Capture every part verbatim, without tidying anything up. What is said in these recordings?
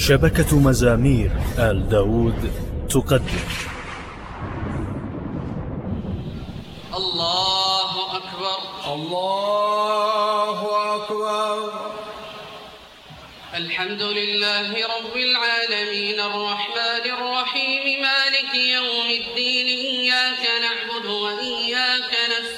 شبكة مزامير آل داود تقدم. الله أكبر الله أكبر. الحمد لله رب العالمين الرحمن الرحيم مالك يوم الدين إياك نعبد وإياك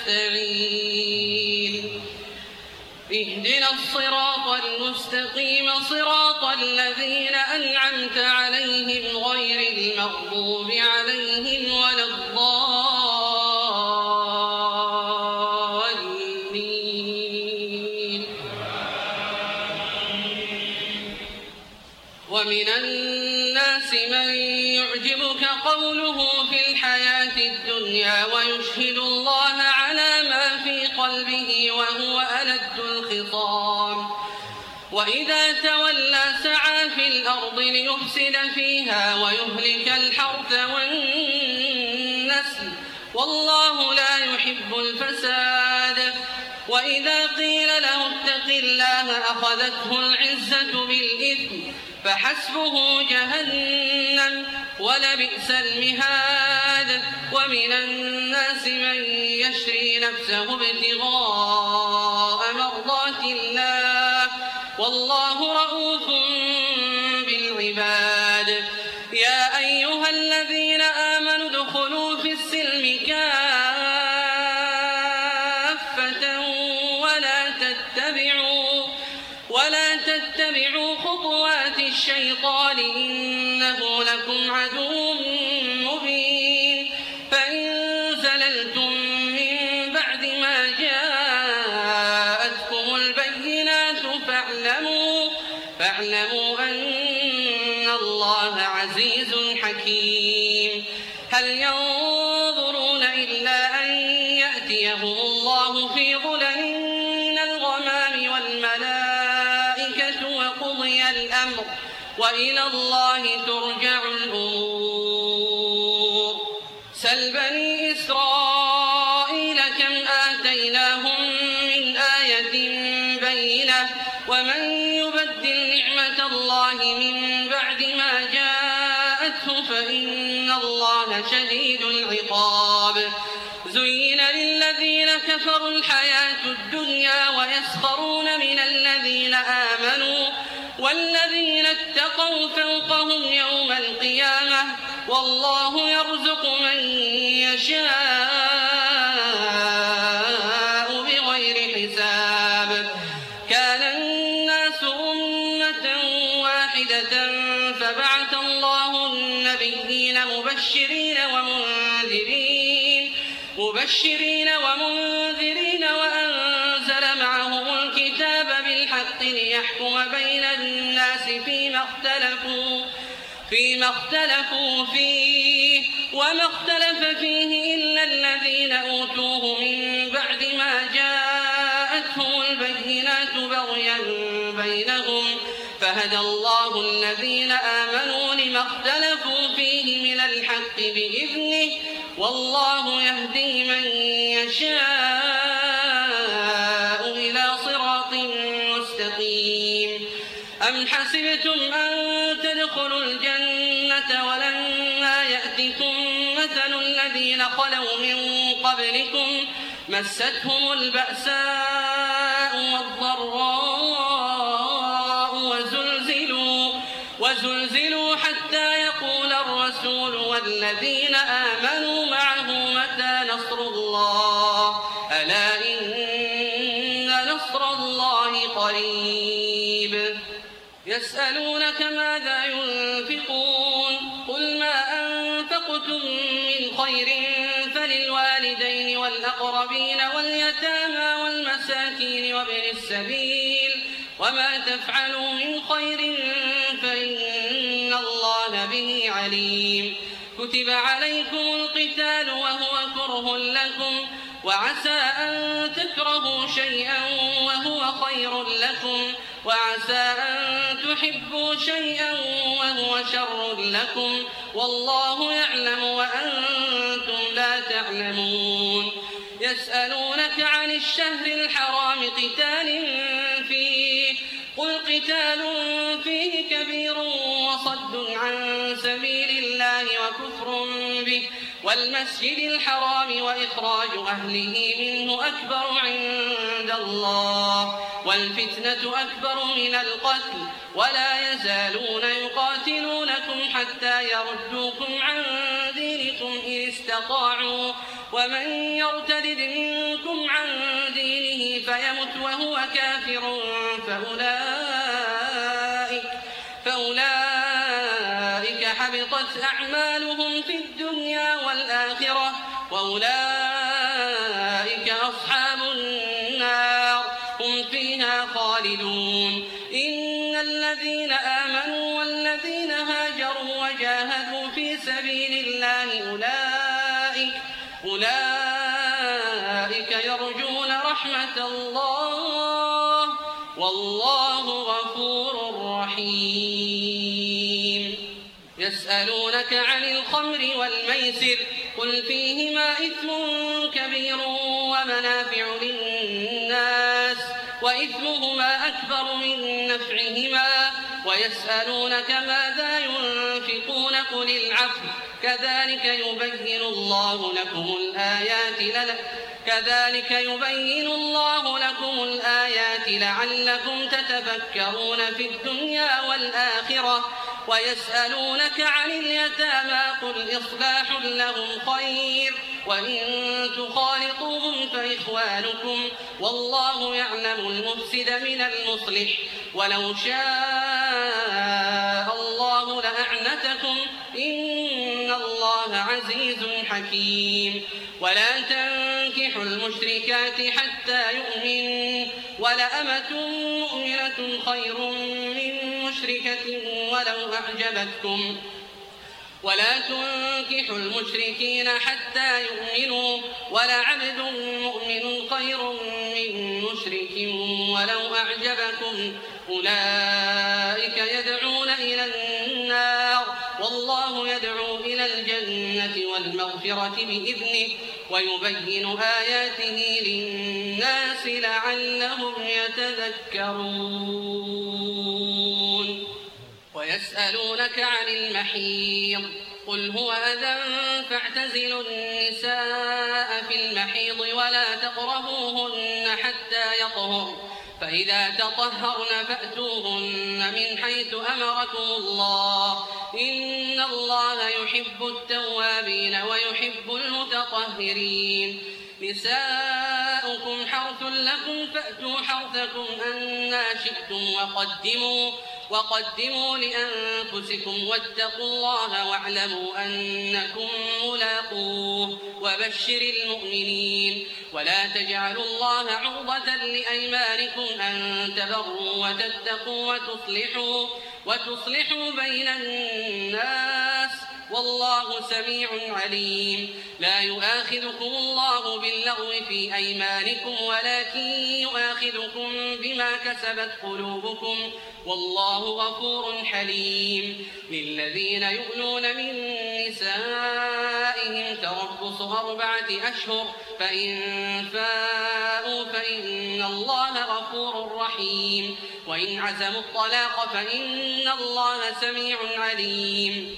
نستعين اهدنا الصراط المستقيم صراط الذين أنعمت عليهم غير المغضوب عليهم ولا الضالين. ومن الناس من يعجبك قوله في الحياة الدنيا ويشهد الله على ما في قلبه وهو ألد الخصام وإذا تولى سعى في الأرض ليفسد فيها ويهلك الحرث والنسل والله لا يحب الفساد. وإذا قيل له اتق الله أخذته العزة بالإثم فحسبه جهنم ولبئس المهاد. ومن الناس من يشري نفسه ابتغاء مرضات الله والله رؤوف بالعباد. يا أيها الذين آمنوا ادخلوا في السلم كافة ولا تتبعوا ولا تتبعوا خطوات الشيطان إنه لكم عدو مبين. فإن زللتم من بعد ما جاءتكم البينات فاعلموا فاعلموا أن الله عزيز حكيم. هل ينظرون إلا أن يأتيهم الله في ظلل من الغمام والملائكة وقضي الأمر وإلى الله ترجع الأمور. سل بني إسرائيل كم آتيناهم من آية بينة ومن يبدل نعمة الله من بعد ما جاءته فإن الله شديد العقاب. زين للذين كفروا الحياة الدنيا ويسخرون من الذين آمنوا والذين اتقوا فوقهم يوم القيامة والله يرزق من يشاء بغير حساب. كان الناس أمة واحدة فبعث الله النبيين مبشرين ومنذرين مبشرين ومنذرين وأنزل معهم الكتاب بالحق ليحكم بين الناس فيما اختلفوا فيما اختلفوا فيه وما اختلف فيه إلا الذين أوتوه من بعد ما جاءتهم البينات بغيا بينهم فهدى الله الذين آمنوا لما اختلفوا فيه من الحق بإذنه والله يهدي من يشاء إلى صراط مستقيم. أم حسبتم أن تدخلوا الجنة ولما يأتكم مثل الذين خلوا من قبلكم مستهم البأساء والضراء وزلزلوا وزلزلوا حتى يقول الرسول والذين آمنوا معه متى نصر الله ألا إن نصر الله قريب. يسألونك ماذا ينفقون قل ما أنفقتم من خير فللوالدين والأقربين واليتامى والمساكين وابن السبيل وما تفعلوا من خير فإن الله به عليم. كتب عليكم القتال وهو كره لكم وعسى أن تكرهوا شيئا وهو خير لكم وعسى أن تحبوا شيئا وهو شر لكم والله يعلم وأنتم لا تعلمون. يسألونك عن الشهر الحرام قتال فيه قل قتال فيه كبير وصد عن سبيل الله وكفر به والمسجد الحرام وإخراج أهله منه أكبر عند الله والفتنة أكبر من القتل ولا يزالون يقاتلونكم حتى يردوكم عن دينكم إن استطاعوا ومن يرتد منكم عن دينه فيمت وهو كافر فأولئك, فأولئك حبطت أعمالهم في الدنيا والآخرة وأولئك أصحاب النار هم فيها خالدون. إن الذين آمنوا والذين هاجروا وجاهدوا في سبيل الله أولئك, أولئك يرجون رحمة الله والله غفور رحيم. يسألونك عن الخمر والميسر قل فيهما إثم كبير ومنافع للناس وإثمهما أكبر من نفعهما ويسألونك ماذا ينفقون قل العفو كذلك يبين الله لكم الآيات كذلك يبين الله لكم الآيات لعلكم تتفكرون في الدنيا والآخرة. ويسألونك عن اليتامى قل إصلاح لهم خير وإن تخالطوهم فإخوانكم والله يعلم المفسد من المصلح ولو شاء الله لأعنتكم إن الله عزيز حكيم. ولا تنكحوا المشركات حتى يؤمنوا ولأمة مؤمنة خير من مشركة ولو أعجبتكم ولا تنكحوا المشركين حتى يؤمنوا ولعبد مؤمن خير من مشرك ولو أعجبكم أولئك يدعون إلى النار والله يدعو إلى الجنة والمغفرة بإذنه ويبين آياته للناس لعلهم يتذكرون. ويسألونك عن المحيض قل هو أذى فاعتزلوا النساء في المحيض ولا تقربوهن حتى يطهرن فإذا تطهرن فأتوهن من حيث أمركم الله إن الله يحب التوابين ويحب المتطهرين. نساؤكم حرث لكم فأتوا حرثكم أنى شئتم وقدموا, وقدموا لأنفسكم واتقوا الله واعلموا أنكم ملاقوه وبشر المؤمنين. ولا تجعلوا الله عرضة لأيمانكم أن تبروا وتتقوا وتصلحوا, وتصلحوا بين الناس والله سميع عليم. لا يؤاخذكم الله باللغو في أيمانكم ولكن يؤاخذكم بما كسبت قلوبكم والله غفور حليم. للذين يؤلون من نسائهم تربص أربعة أشهر فإن فاءوا فإن الله غفور رحيم. وإن عزموا الطلاق فإن الله سميع عليم.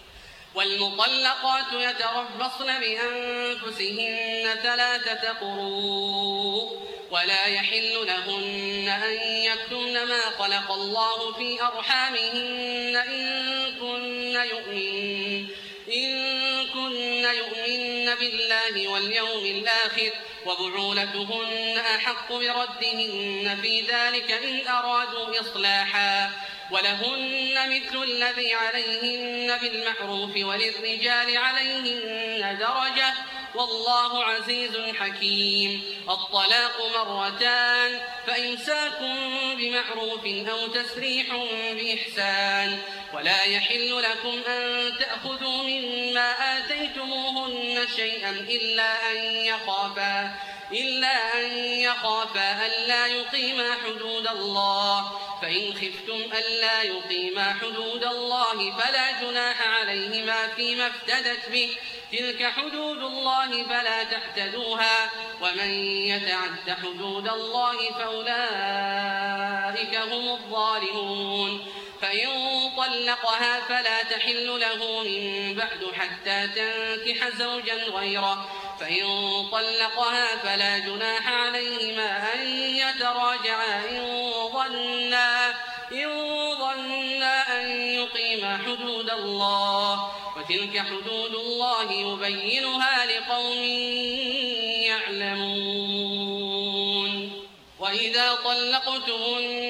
والمطلقات يتربصن بأنفسهن ثلاثة قروء ولا يحل لهن أن يكتمن ما خلق الله في أرحامهن إن كن يؤمن, إن كن يؤمن بالله واليوم الآخر وبعولتهن أحق بردهن في ذلك إن أرادوا إصلاحا ولهن مثل الذي عليهن بالمعروف وللرجال عليهن درجة والله عزيز حكيم. الطلاق مرتان فإمساك بمعروف أو تسريح بإحسان. ولا يحل لكم أن تأخذوا مما آتيتموهن شيئا إلا أن يخافا إلا أن يخافا ألا يقيما حدود الله فإن خفتم ألا يقيما حدود الله فلا جناح عليهما فيما افتدت به تلك حدود الله فلا تعتدوها ومن يتعد حدود الله فأولئك هم الظالمون. فإن طلقها فلا تحل له من بعد حتى تنكح زوجا غيره فإن طلقها فلا جناح عليهما أن يتراجعا إن ظنا إن ظنا أن يقيما حدود الله وتلك حدود الله يبينها لقوم يعلمون. وإذا طلقتم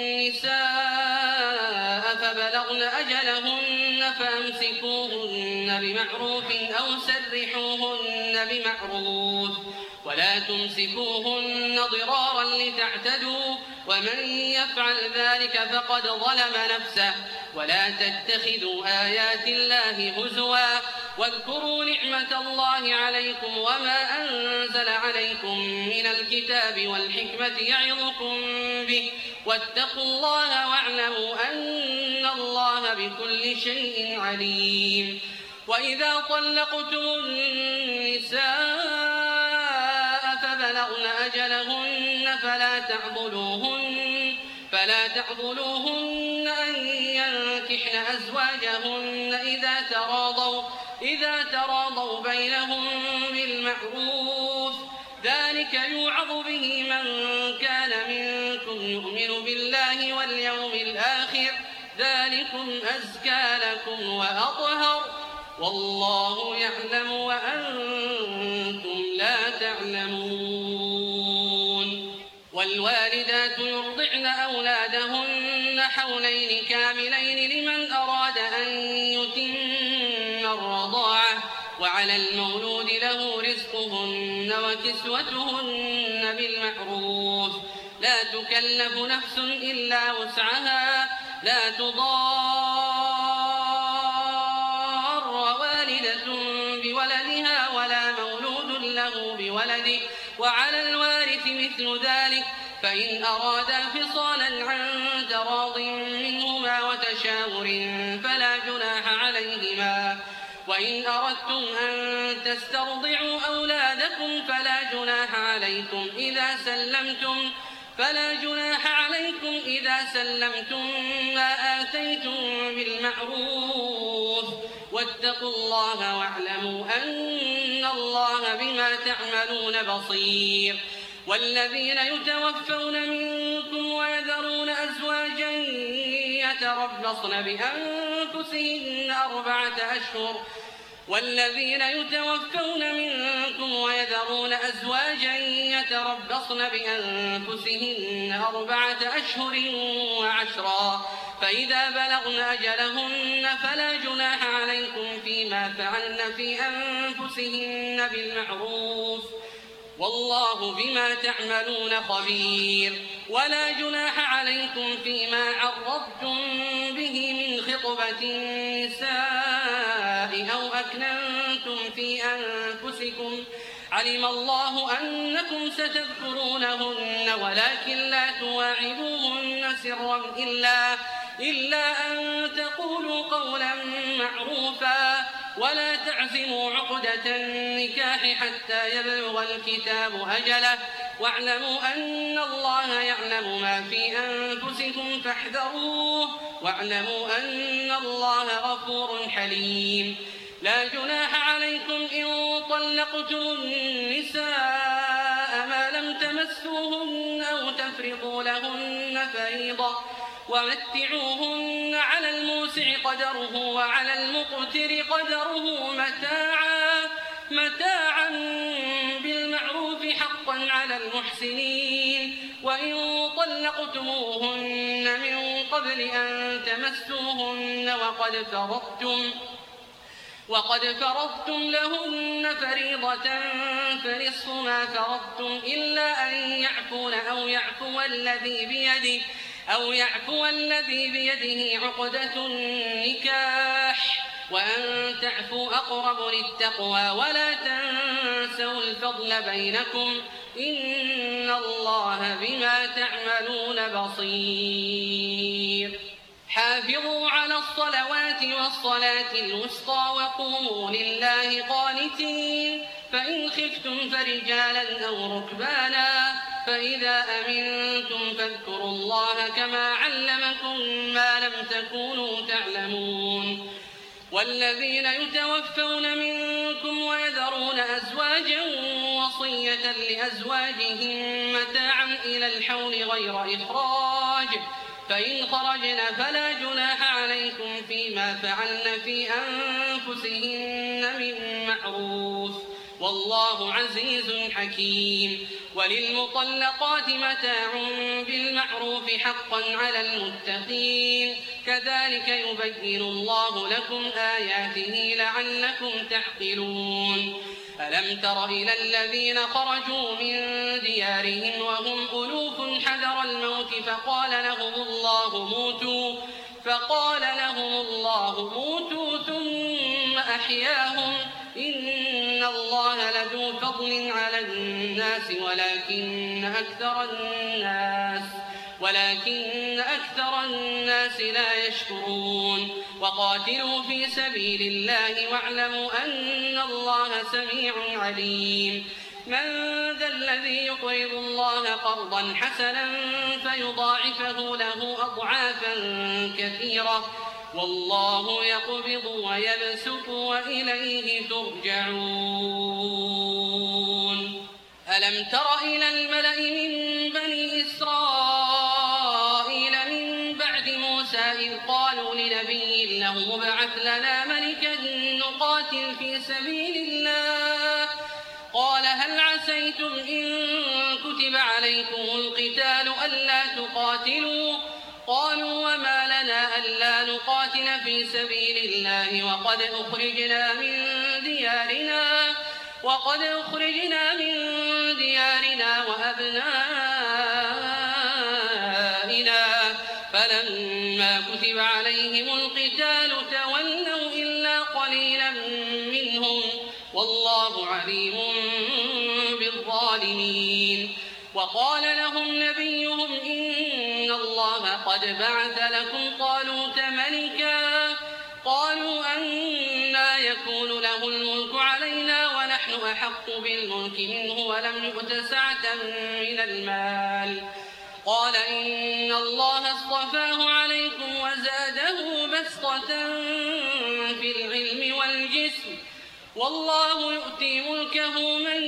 النساء فبلغن أجلهن فأمسكوهن بمعروف أو سرحوهن بمعروف ولا تمسكوهن ضرارا لتعتدوا ومن يفعل ذلك فقد ظلم نفسه. ولا تتخذوا آيات الله هزوا واذكروا نعمة الله عليكم وما أنزل عليكم من الكتاب والحكمة يعظكم به واتقوا الله واعلموا أن الله بكل شيء عليم. وإذا طلقتم النساء فبلغن أجلهن فلا تعضلوهن فلا تعضلوهن أن ينكحن أزواجهن إذا تراضوا إذا تراضوا بينهم بالمعروف ذلك يوعظ به من كان منكم يؤمن بالله واليوم الآخر ذلكم أزكى لكم وأطهر والله يعلم وأنتم لا تعلمون. والوالدات يرضعن أولادهن حولين كاملين لمن أراد أن يتم الرضاعة وعلى المولود له رزقهن وكسوتهن بالمعروف لا تكلف نفس إلا وسعها لا تضار والدة بولدها ولا مولود له بولده وعلى الوارث مثل ذلك فإن أرادا فصالا عن تراض منهما وتشاور فلا جناح عليهما. وإن أردتم أن تسترضعوا أولادكم فلا جناح عليكم إذا سلمتم فلا جناح عليكم إذا سلمتم ما آتيتم بالمعروف واتقوا الله واعلموا أن الله بما تعملون بصير. والذين يتوفون منكم ويذرون أزواجا يتربصن بأنفسهن أربعة أشهر والذين يتوفون منكم ويذرون أزواجا يتربصن بأنفسهن أربعة أشهر وعشرا فإذا بلغن أجلهن فلا جناح عليكم فيما فعلن في أنفسهن بالمعروف والله بما تعملون خبير. ولا جناح عليكم فيما عرضتم به من خطبة النساء أو أكننتم في أنفسكم علم الله أنكم ستذكرونهن ولكن لا تواعدوهن سرا إلا, إلا أن تقولوا قولا معروفا ولا تعزموا عقدة النكاح حتى يبلغ الكتاب أجله واعلموا أن الله يعلم ما في أنفسكم فاحذروه واعلموا أن الله غفور حليم. لا جناح عليكم إن طلقتم النساء ما لم تمسوهن أو تفرضوا لهن فريضة ومتعوهن على الموسع قدره وعلى المقتر قدره متاعا, متاعا بالمعروف حقا على المحسنين. وإن طلقتموهن من قبل أن تمسوهن وقد فرضتم وقد فرضتم لهن فريضة فنصف ما فرضتم إلا أن يعفون أو يعفو الذي بيده أو يعفو الذي بيده عقدة النكاح وأن تعفوا أقرب للتقوى ولا تنسوا الفضل بينكم إن الله بما تعملون بصير. حافظوا على الصلوات والصلاة الوسطى وقوموا لله قانتين فإن خفتم فرجالا أو ركبانا فإذا أمنتم فاذكروا الله كما علمكم ما لم تكونوا تعلمون والذين يتوفون منكم ويذرون أزواجا وصية لأزواجهم متاعا إلى الحول غير إخراج فإن خرجن فلا جناح عليكم فيما فعلن في أنفسهن من معروف والله عزيز حكيم وللمطلقات متاع بالمعروف حقا على المتقين كذلك يبين الله لكم آياته لعلكم تعقلون ألم تر إلى الذين خرجوا من ديارهم وهم ألوف حذر الموت فقال لهم الله موتوا فقال لهم الله موتوا ثم أحياهم إن الله لذو فضل على الناس ولكن أكثر الناس ولكن أكثر الناس لا يشكرون وقاتلوا في سبيل الله واعلموا أن الله سميع عليم من ذا الذي يقرض الله قرضا حسنا فيضاعفه له أضعافا كثيرة والله يقبض ويبسط وإليه ترجعون ألم تر إلى الملأ من بني إسرائيل من بعد موسى إذ قالوا لنبي له ابعث لنا ملكا نقاتل في سبيل الله قال هل عسيتم إن كتب عليكم القتال ألا تقاتلوا قالوا وما لنا ألا نقاتل في سبيل الله وقد أخرجنا من ديارنا وقد أخرجنا من ديارنا وأبنائنا فلما كتب عليهم القتال تولوا إلا قليلا منهم والله عليم بالظالمين وقال لهم نبيهم إن الله قد بعث لكم طالوت ملكا قالوا أنى يكون له الملك علينا ونحن أحق بالملك منه ولم يؤت سعة من المال قال إن الله اصطفاه عليكم وزاده بسطة في العلم والجسم والله يؤتي ملكه من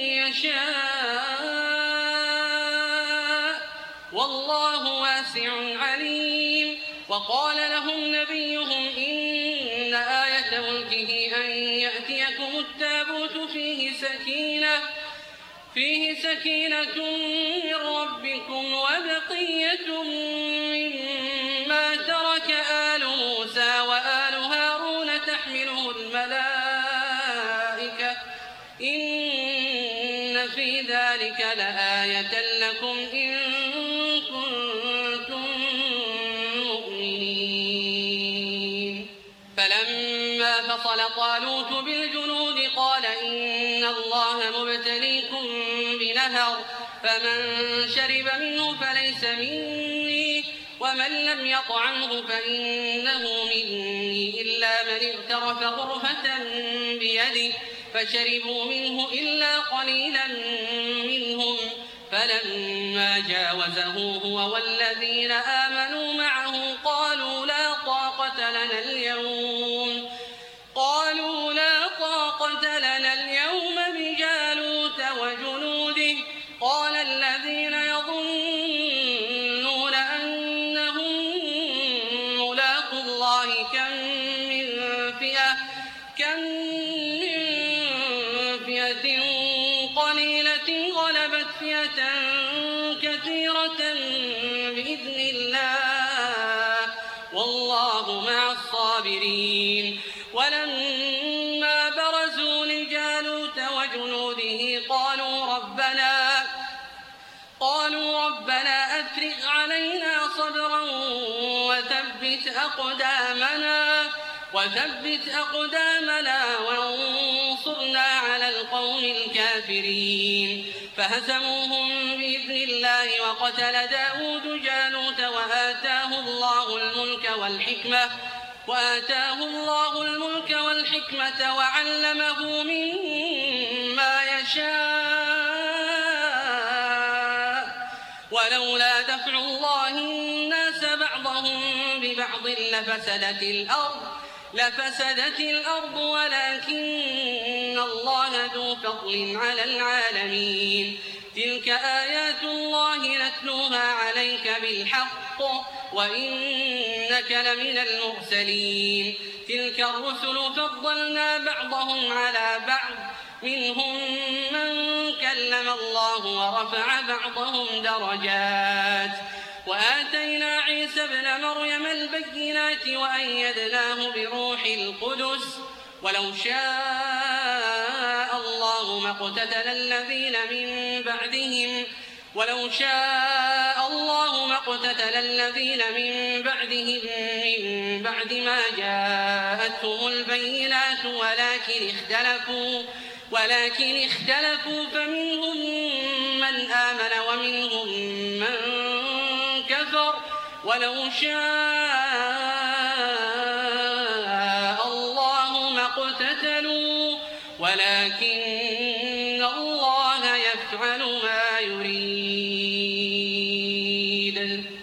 يشاء والله واسع عليم وقال لهم نبيهم إن آية ملكه أن يأتيكم التابوت فيه سكينة فيه سكينة من ربكم وبقية مما ترك آل موسى وآل هارون تحمله الملائكة إن في ذلك لآية لكم إن كنتم مؤمنين فلما فصل طالوت بالجنود قال إن الله مبتليكم بنهر فمن شرب منه فليس مني ومن لم يطعمه فإنه مني إلا من اغترف غرفة بيده فشربوا منه إلا قليلا منهم فلما جاوزه هو والذين آمنوا معه قالوا لا طاقة لنا اليوم قالوا لا طاقة لنا اليوم بجالوت وجنوده قال الذين يظنون أنهم ملاقو الله كم من فئة كم من فئة قليلة غلبت فئة كثيرة بإذن الله والله مع الصابرين ولما برزوا لجالوت وجنوده قالوا ربنا قالوا ربنا أفرغ علينا صبرا وثبت أقدامنا وثبت أقدامنا وانصرنا على القوم الكافرين فهزموهم بإذن الله وقتل داود جالوت وآتاه الله الملك والحكمة وآتاه الله الملك والحكمة وعلمه مما يشاء ولولا دفع الله الناس بعضهم ببعض لفسدت الأرض لفسدت الأرض ولكن الله ذو فضل على العالمين. تلك آيات الله نتلوها عليك بالحق وإنك لمن المرسلين. تلك الرسل فضلنا بعضهم على بعض منهم من كلم الله ورفع بعضهم درجات وآتينا عيسى ابن مريم البينات وأيدناه بروح القدس ولو شاء الله ما اقتتل الذين من بعدهم ولو شاء الله ما اقتتل الذين من بعدهم من بعد ما جاءتهم البينات ولكن اختلفوا ولكن اختلفوا فمنهم من آمن ومنهم من كفر ولو شاء الله ما اقتتلوا ولكن الله يفعل ما يريد.